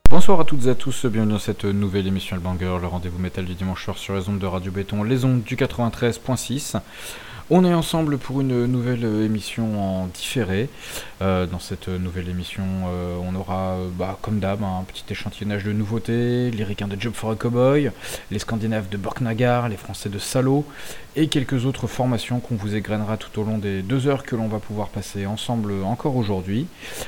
Bonsoir à toutes et à tous, bienvenue dans cette nouvelle émission Le Banger, le rendez-vous métal du dimanche soir sur les ondes de Radio Béton, les ondes du 93.6. On est ensemble pour une nouvelle émission en différé. Dans cette nouvelle émission, on aura, comme d'hab, un petit échantillonnage de nouveautés, les Ricains de Job for a Cowboy, les Scandinaves de Borknagar, les Français de Salo et quelques autres formations qu'on vous égrènera tout au long des 2 heures que l'on va pouvoir passer ensemble encore aujourd'hui.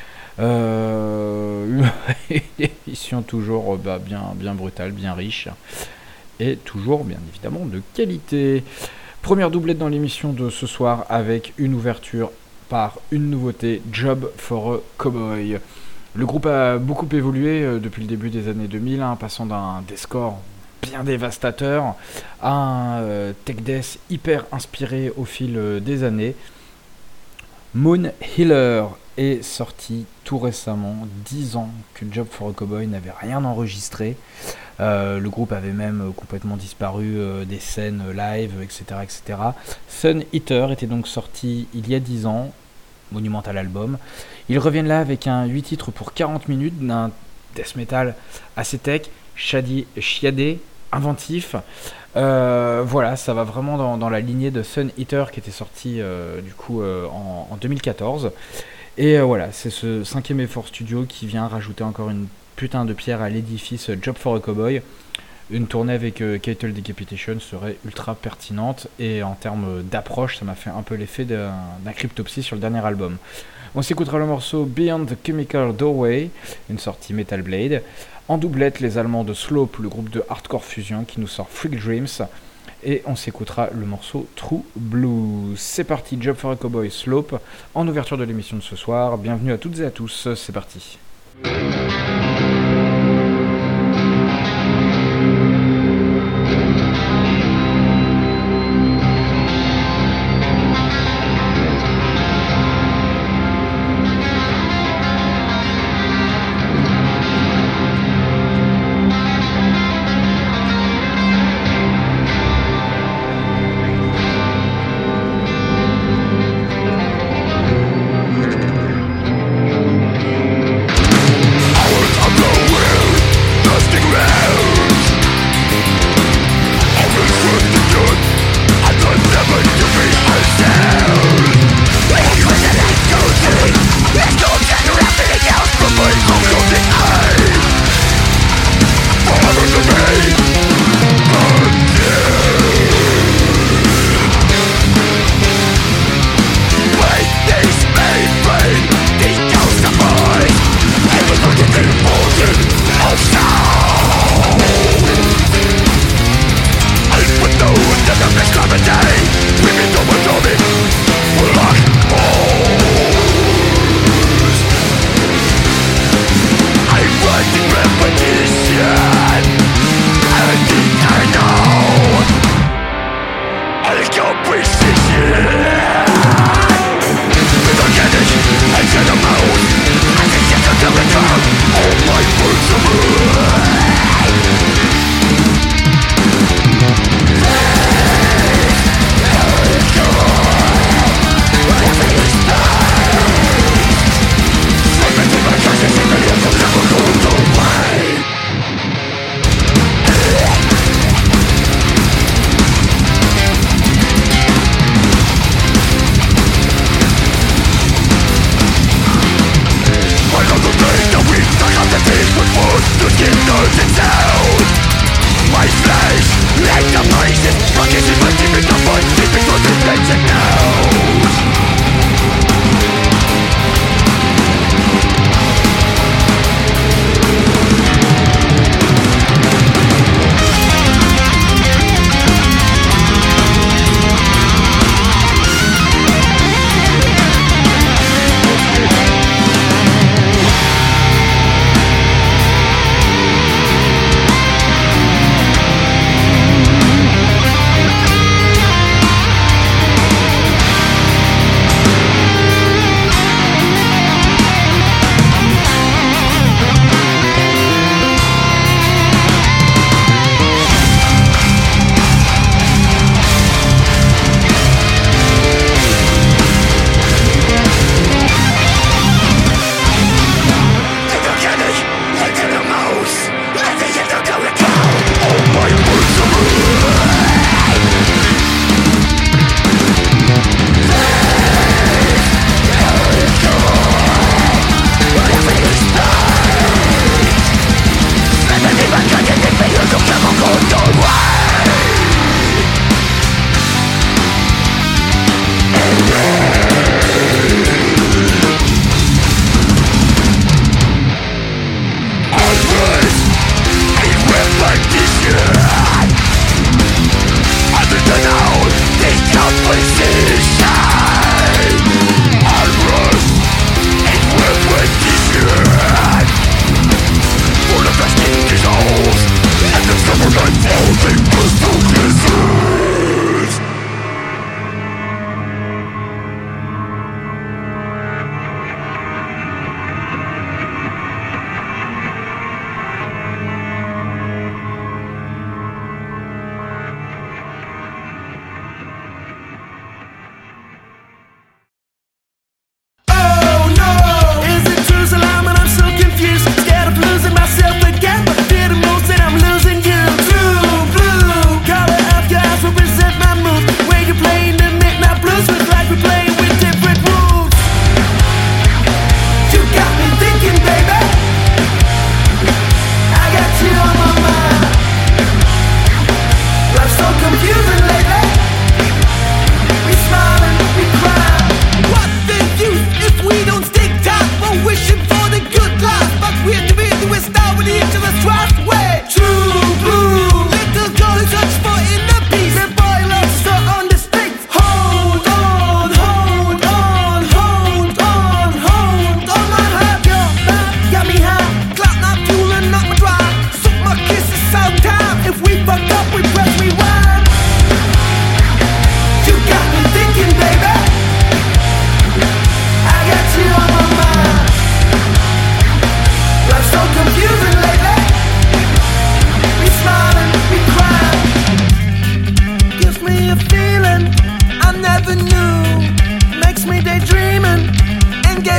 Une émission toujours bien brutale, bien riche et toujours bien évidemment de qualité. Première doublette dans l'émission de ce soir avec une ouverture par une nouveauté, Job for a Cowboy. Le groupe a beaucoup évolué depuis le début des années 2000, passant d'un deathcore bien dévastateur à un tech death hyper inspiré au fil des années. Moon Healer est sorti tout récemment, 10 ans que Job for a Cowboy n'avait rien enregistré. Le groupe avait même complètement disparu des scènes live, etc. Sun Eater était donc sorti il y a 10 ans, monumental album. Ils reviennent là avec un 8 titres pour 40 minutes d'un death metal assez tech, chiadé, inventif. Voilà, ça va vraiment dans la lignée de Sun Eater qui était sorti en 2014. Et voilà, c'est ce 5e effort studio qui vient rajouter encore une putain de pierre à l'édifice Job for a Cowboy. Une tournée avec Cattle Decapitation serait ultra pertinente et en termes d'approche, ça m'a fait un peu l'effet d'un Cryptopsy sur le dernier album. On s'écoutera le morceau Beyond the Chemical Doorway, une sortie Metal Blade. En doublette, les Allemands de Slope, le groupe de hardcore fusion qui nous sort Freak Dreams. Et on s'écoutera le morceau True Blues. C'est parti, Job for a Cowboy, Slope, en ouverture de l'émission de ce soir. Bienvenue à toutes et à tous, c'est parti.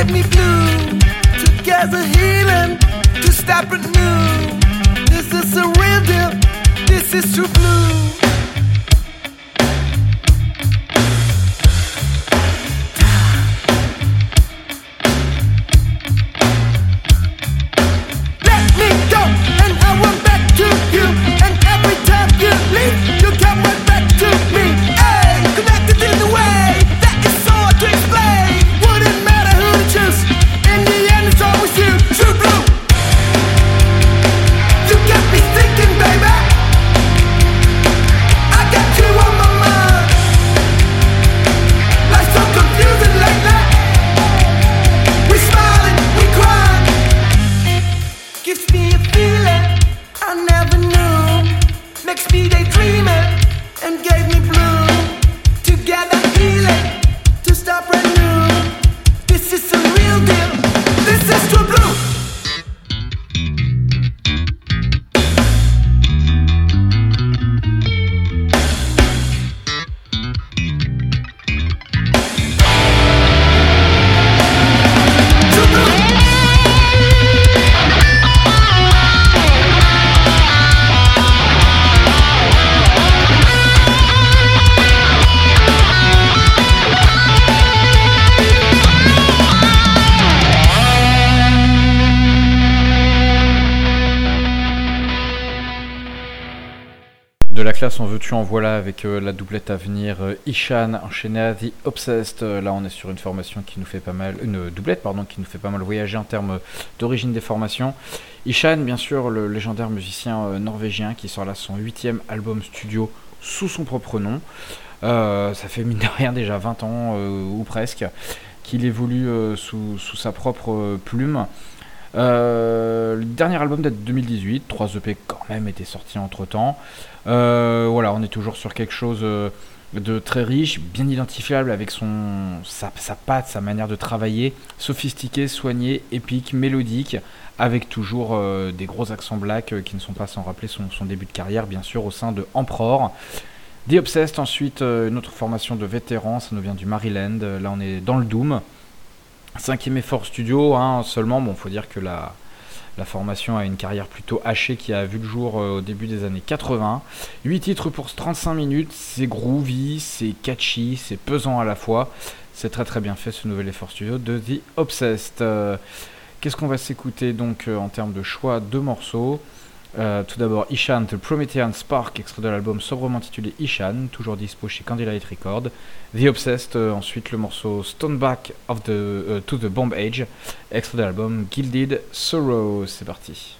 gave me blue. Together healing to stop renew. This is a real deal, this is true blue. Let me go and I went back to you. And every time you leave, you come right back to me. Hey, connected in the way that is so hard to explain. Wouldn't matter who to choose, in the end it's always you. True blue. You got me thinking, baby. I got you on my mind. Life's so confusing lately. We smiling, we crying. Gives me a feeling I never knew. Makes me daydreaming and gave me blue. Together healing to stop renew. This is a real deal. This is true blue. True blue. De la classe en veux-tu en voilà avec la doublette à venir Ishan enchaîné à The Obsessed. Là on est sur une formation qui nous fait pas mal, une doublette pardon qui nous fait pas mal voyager en termes d'origine des formations. Ishan bien sûr le légendaire musicien norvégien qui sort là son 8e album studio sous son propre nom. Ça fait mine de rien déjà 20 ans ou presque qu'il évolue sous sa propre plume. Le dernier album date de 2018, 3 EP quand même étaient sortis entre temps. Voilà, on est toujours sur quelque chose de très riche, bien identifiable avec sa patte, sa manière de travailler, sophistiqué, soigné, épique, mélodique, avec toujours des gros accents black qui ne sont pas sans rappeler son début de carrière, bien sûr, au sein de Emperor. The Obsessed, ensuite une autre formation de vétérans, ça nous vient du Maryland, là on est dans le Doom. 5e effort studio, seulement, bon, faut dire que la formation a une carrière plutôt hachée qui a vu le jour au début des années 80. 8 titres pour 35 minutes, c'est groovy, c'est catchy, c'est pesant à la fois. C'est très très bien fait ce nouvel effort studio de The Obsessed. Qu'est-ce qu'on va s'écouter donc en termes de choix de morceaux? Tout d'abord Ishan, The Promethean Spark, extrait de l'album sobrement intitulé Ishan, toujours dispo chez Candlelight Records. The Obsessed, ensuite le morceau Stoneback to the Bomb Age, extrait de l'album Gilded Sorrow. C'est parti.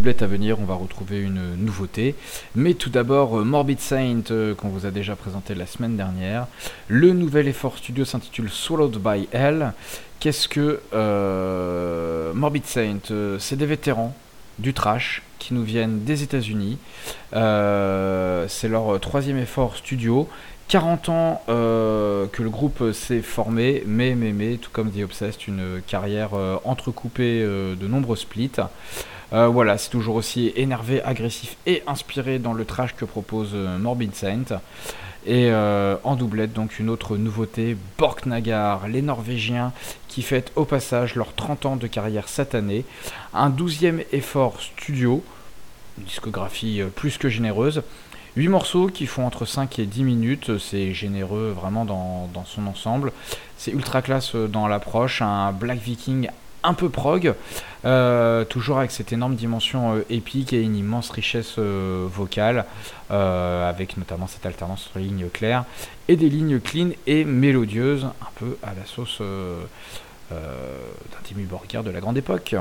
doublette à venir, on va retrouver une nouveauté. Mais tout d'abord, Morbid Saint, qu'on vous a déjà présenté la semaine dernière. Le nouvel effort studio s'intitule Swallowed by Hell. Qu'est-ce que Morbid Saint? C'est des vétérans du trash qui nous viennent des États-Unis. C'est leur troisième effort studio. 40 ans que le groupe s'est formé, mais tout comme The Obsessed, une carrière entrecoupée de nombreux splits. Voilà, c'est toujours aussi énervé, agressif et inspiré dans le trash que propose Morbid Saint. Et en doublette, donc une autre nouveauté, Borknagar, les Norvégiens qui fêtent au passage leurs 30 ans de carrière cette année. Un 12e effort studio, une discographie plus que généreuse. 8 morceaux qui font entre 5 et 10 minutes, c'est généreux vraiment dans son ensemble. C'est ultra classe dans l'approche, un Black Viking un peu prog, toujours avec cette énorme dimension épique et une immense richesse vocale, avec notamment cette alternance entre les lignes claires et des lignes clean et mélodieuses, un peu à la sauce d'un Dimmu Borgir de la grande époque.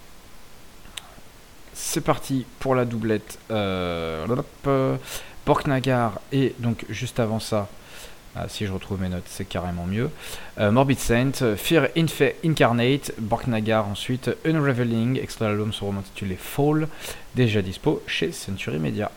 C'est parti pour la doublette. Borknagar et donc juste avant ça, si je retrouve mes notes, c'est carrément mieux. Morbid Saint, Fear Incarnate, Borknagar ensuite, Unraveling, extrait de l'album sur intitulé Fall, déjà dispo chez Century Media.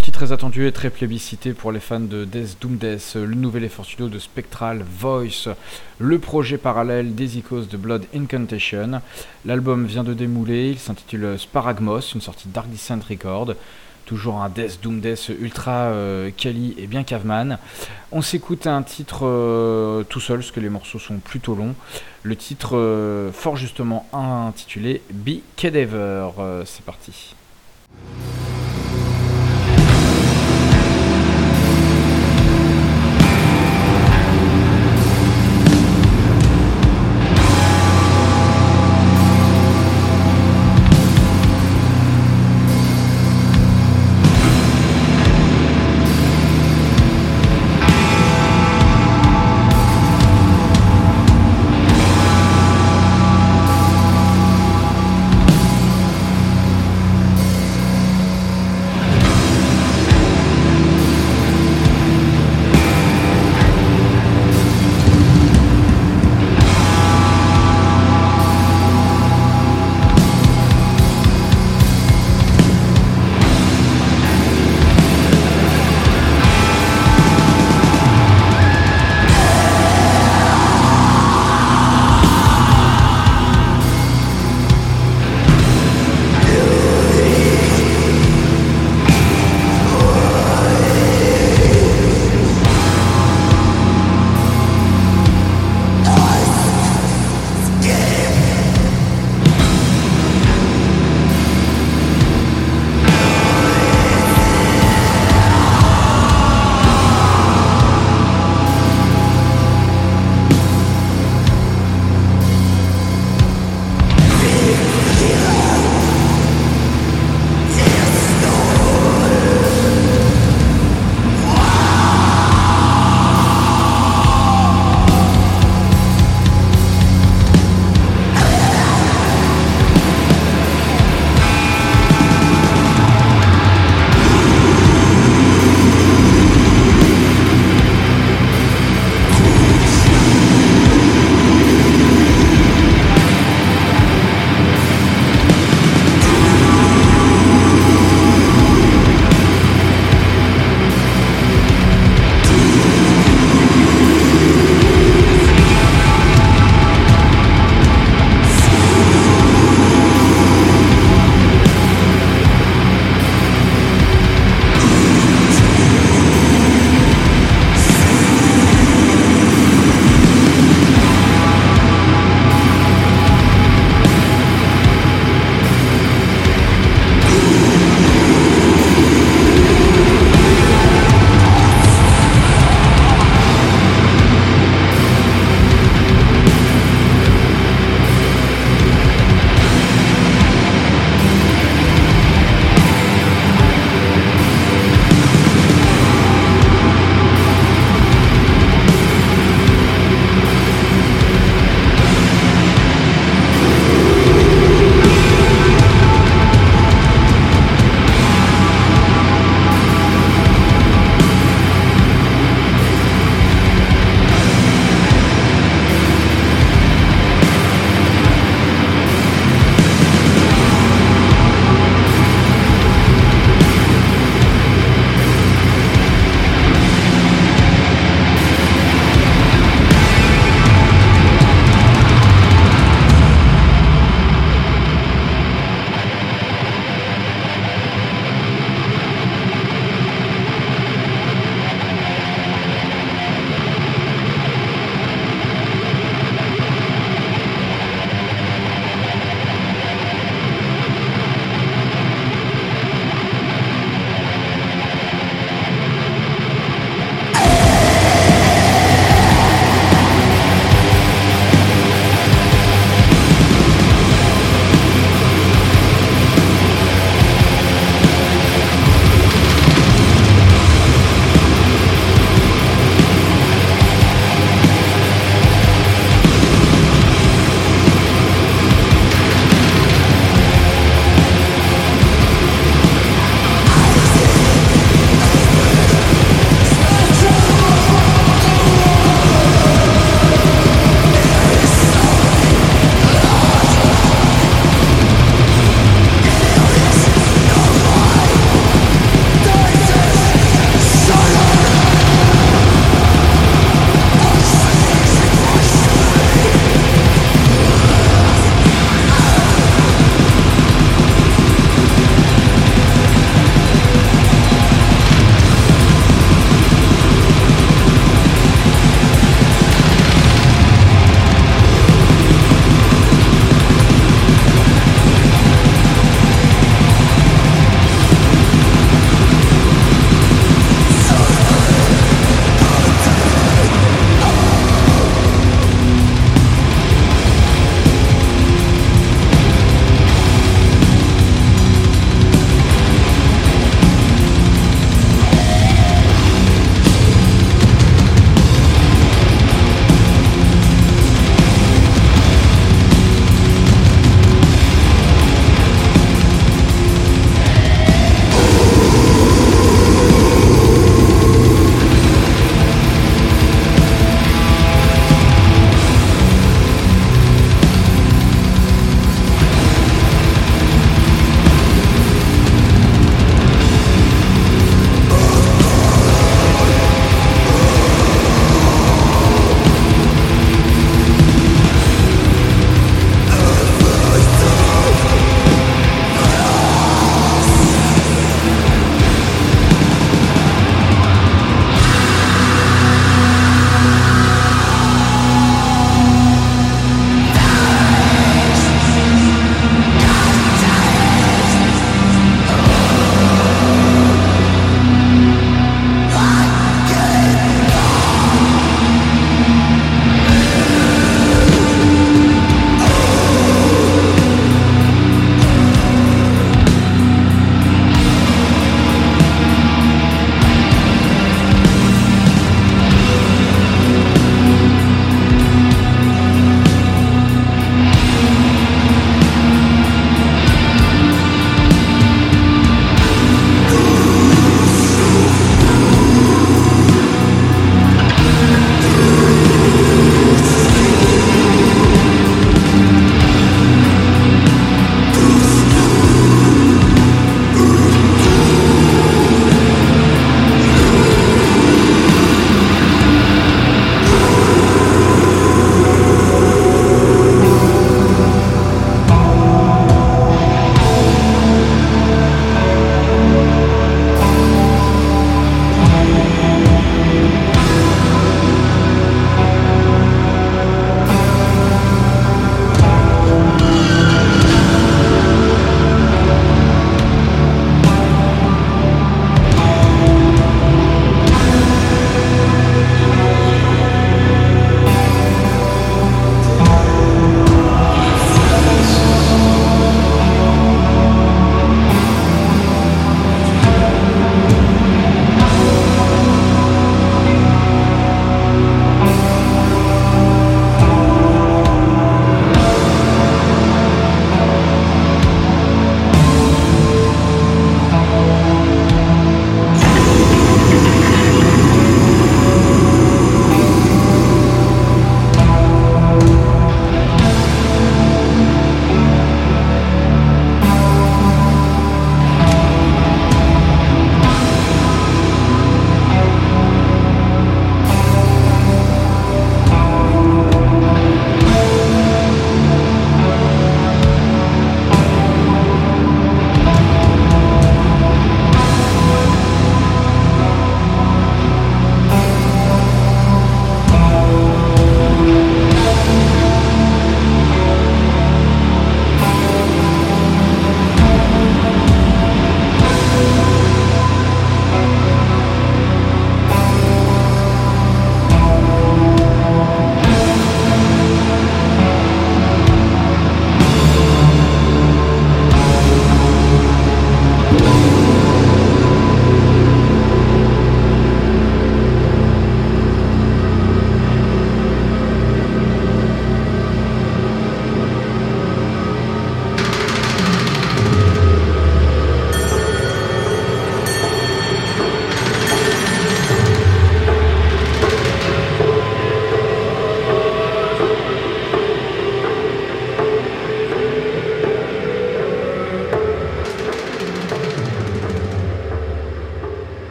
sortie très attendue et très plébiscitée pour les fans de Death Doom Death, le nouvel effort studio de Spectral Voice, le projet parallèle des icônes de Blood Incantation. L'album vient de démouler, il s'intitule Sparagmos, une sortie Dark Descent Record. Toujours un Death Doom Death ultra quali et bien caveman. On s'écoute un titre tout seul, parce que les morceaux sont plutôt longs. Le titre fort justement intitulé Be Cadaver. C'est parti.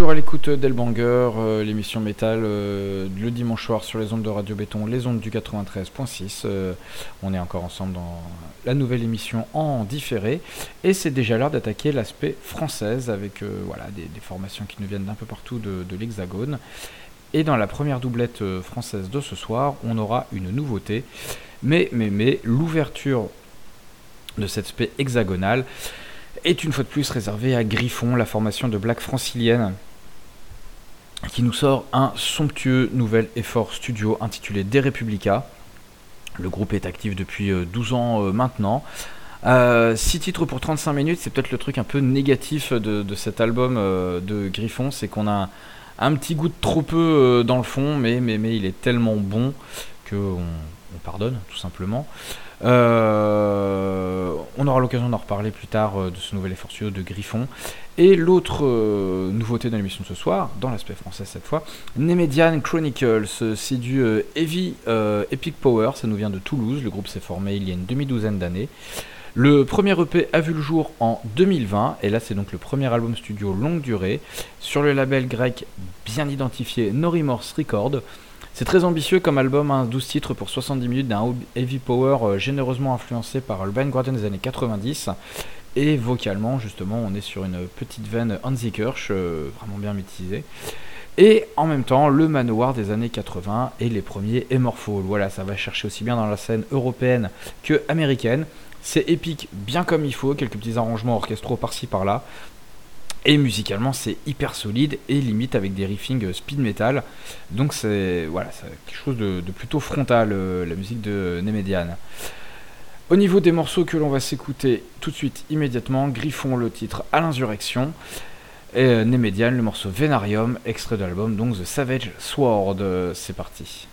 Toujours à l'écoute d'Elbanger, l'émission métal le dimanche soir sur les ondes de Radio Béton, les ondes du 93.6. On est encore ensemble dans la nouvelle émission en différé et c'est déjà l'heure d'attaquer l'aspect française avec des formations qui nous viennent d'un peu partout de l'Hexagone. Et dans la première doublette française de ce soir, on aura une nouveauté, mais l'ouverture de cet aspect hexagonal est une fois de plus réservé à Griffon, la formation de black francilienne, qui nous sort un somptueux nouvel effort studio intitulé De Republica. Le groupe est actif depuis 12 ans maintenant. 6 titres pour 35 minutes, c'est peut-être le truc un peu négatif de cet album de Griffon, c'est qu'on a un petit goût de trop peu dans le fond, mais il est tellement bon qu'on pardonne, tout simplement. On aura l'occasion d'en reparler plus tard de ce nouvel effort studio de Griffon. Et l'autre nouveauté de l'émission de ce soir, dans l'aspect français cette fois, Nemedian Chronicles, c'est du heavy epic power, ça nous vient de Toulouse, le groupe s'est formé il y a une demi-douzaine d'années. Le premier EP a vu le jour en 2020, et là c'est donc le premier album studio longue durée, sur le label grec bien identifié No Remorse Records. C'est très ambitieux comme album, 12 titres pour 70 minutes d'un heavy power généreusement influencé par Urban Garden des années 90. Et vocalement, justement, on est sur une petite veine Hansi Kirsch, vraiment bien maîtrisée. Et en même temps, le Manowar des années 80 et les premiers Amorphal. Voilà, ça va chercher aussi bien dans la scène européenne que américaine. C'est épique, bien comme il faut, quelques petits arrangements orchestraux par-ci par-là. Et musicalement, c'est hyper solide et limite avec des riffings speed metal. Donc c'est quelque chose de plutôt frontal, la musique de Nemedian. Au niveau des morceaux que l'on va s'écouter tout de suite, immédiatement, Griffon, le titre à l'insurrection. Et Nemedian, le morceau Venarium, extrait de l'album, donc The Savage Sword. C'est parti.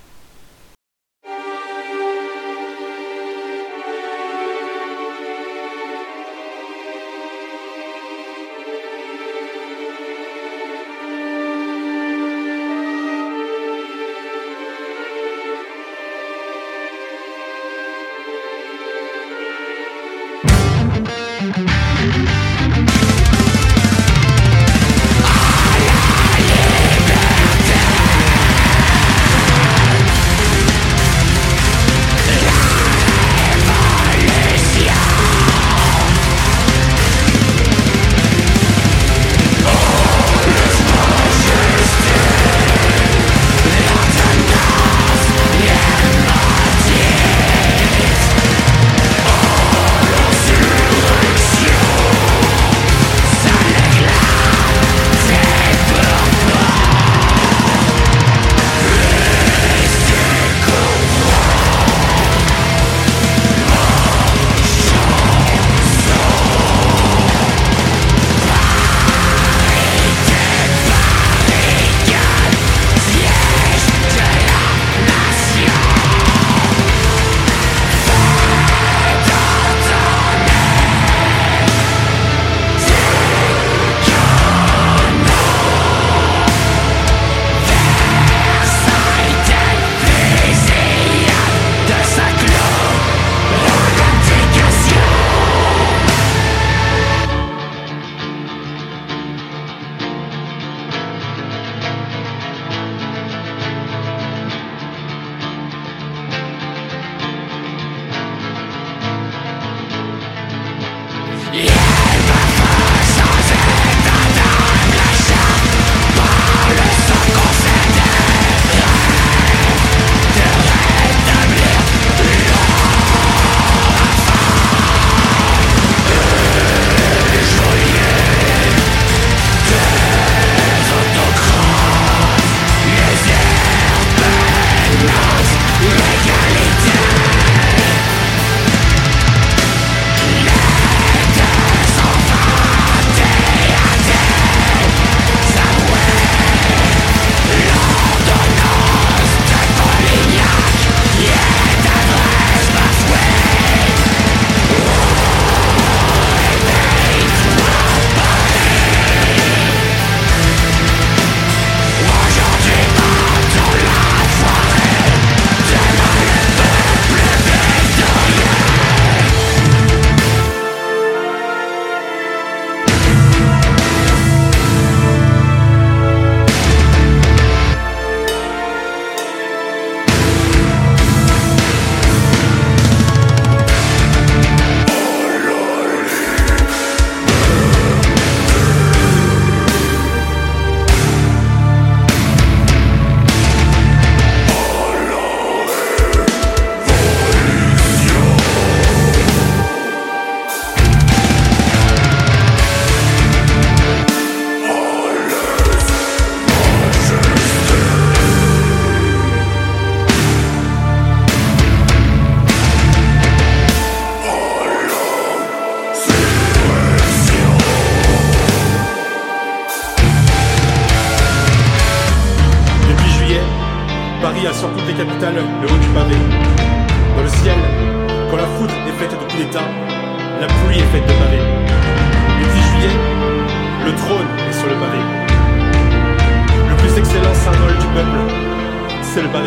Paris a sur toutes les capitales le haut du pavé. Dans le ciel, quand la foudre est faite de coups d'état, la pluie est faite de pavés. Le 10 juillet, le trône est sur le pavé. Le plus excellent symbole du peuple, c'est le pavé.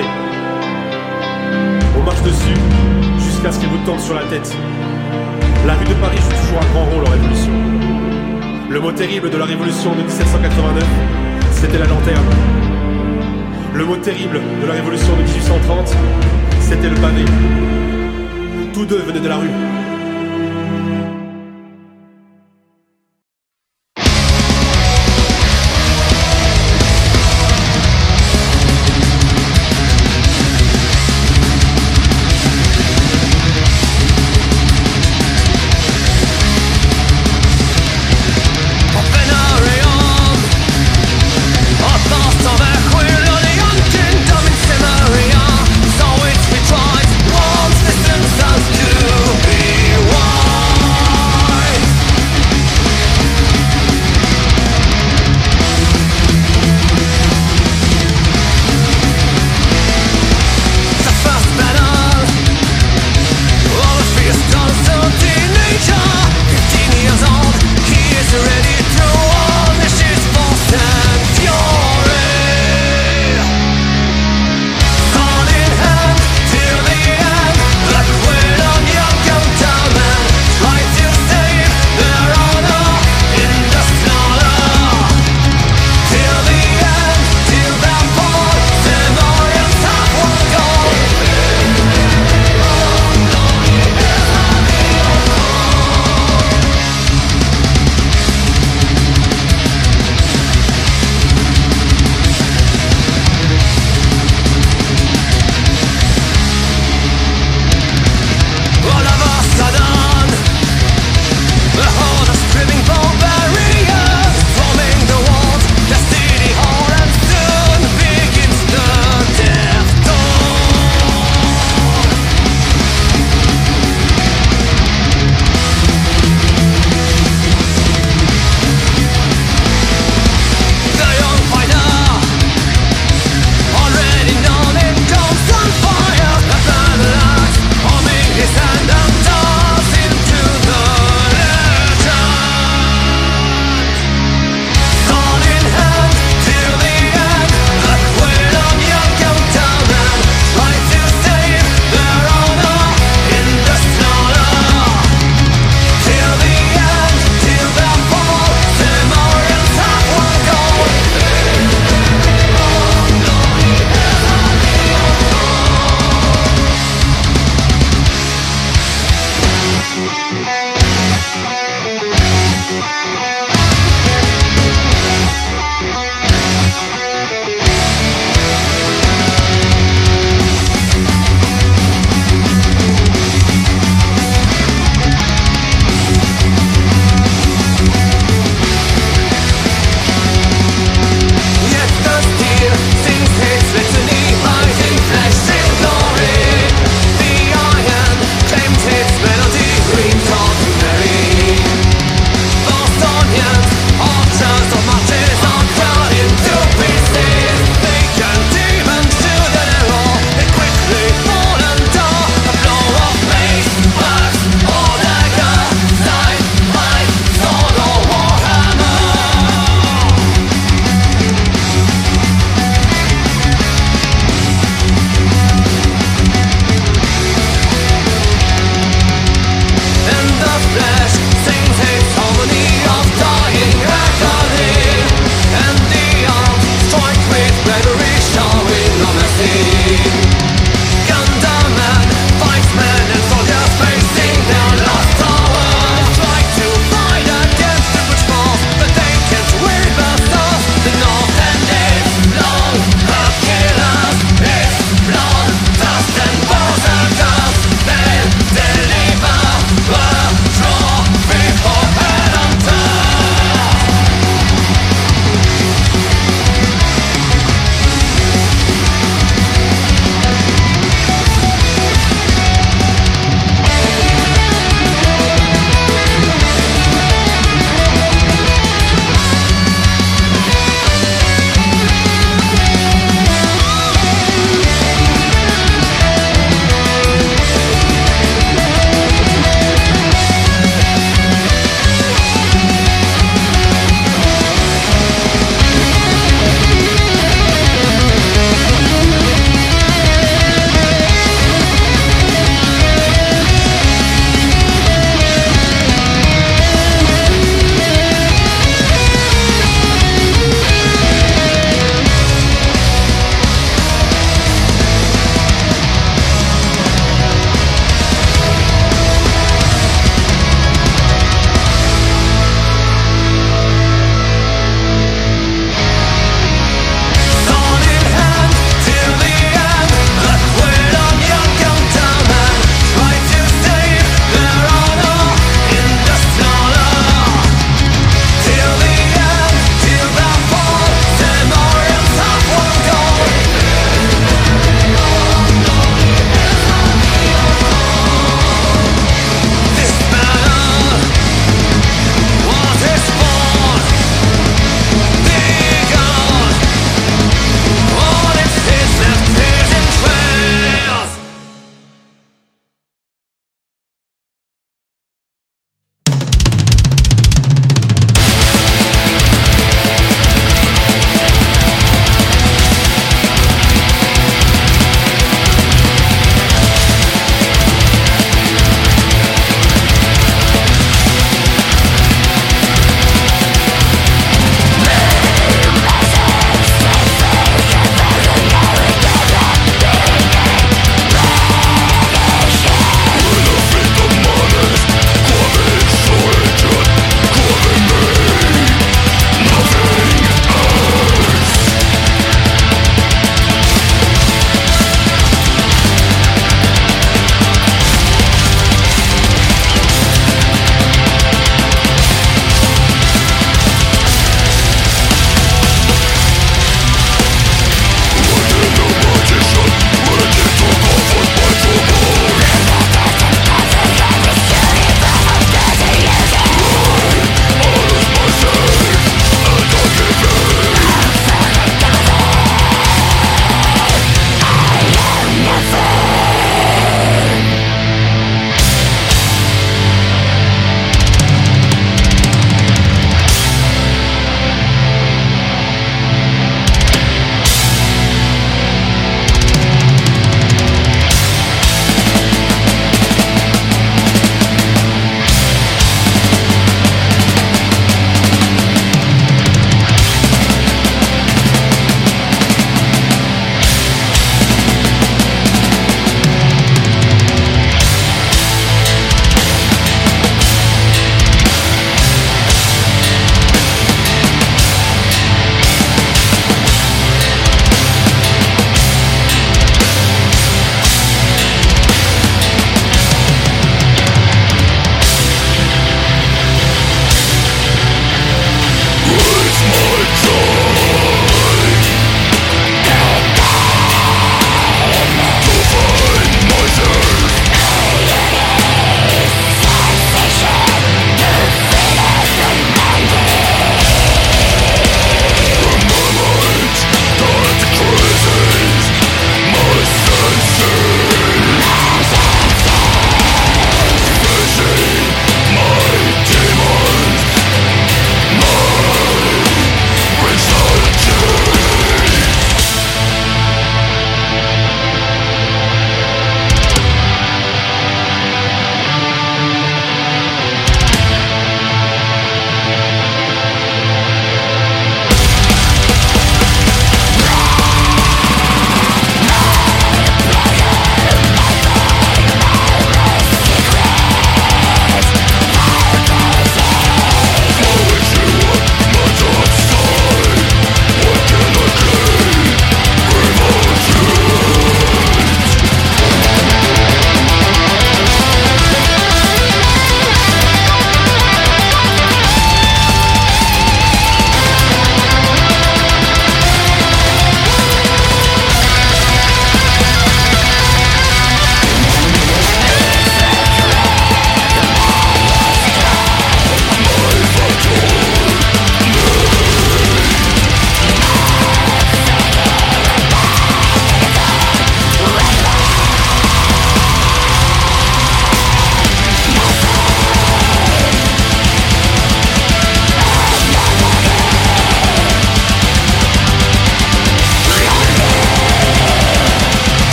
On marche dessus jusqu'à ce qu'il vous tombe sur la tête. La rue de Paris joue toujours un grand rôle en révolution. Le mot terrible de la révolution de 1789, c'était la lanterne. Le mot terrible de la révolution de 1830, c'était le pavé. Tous deux venaient de la rue.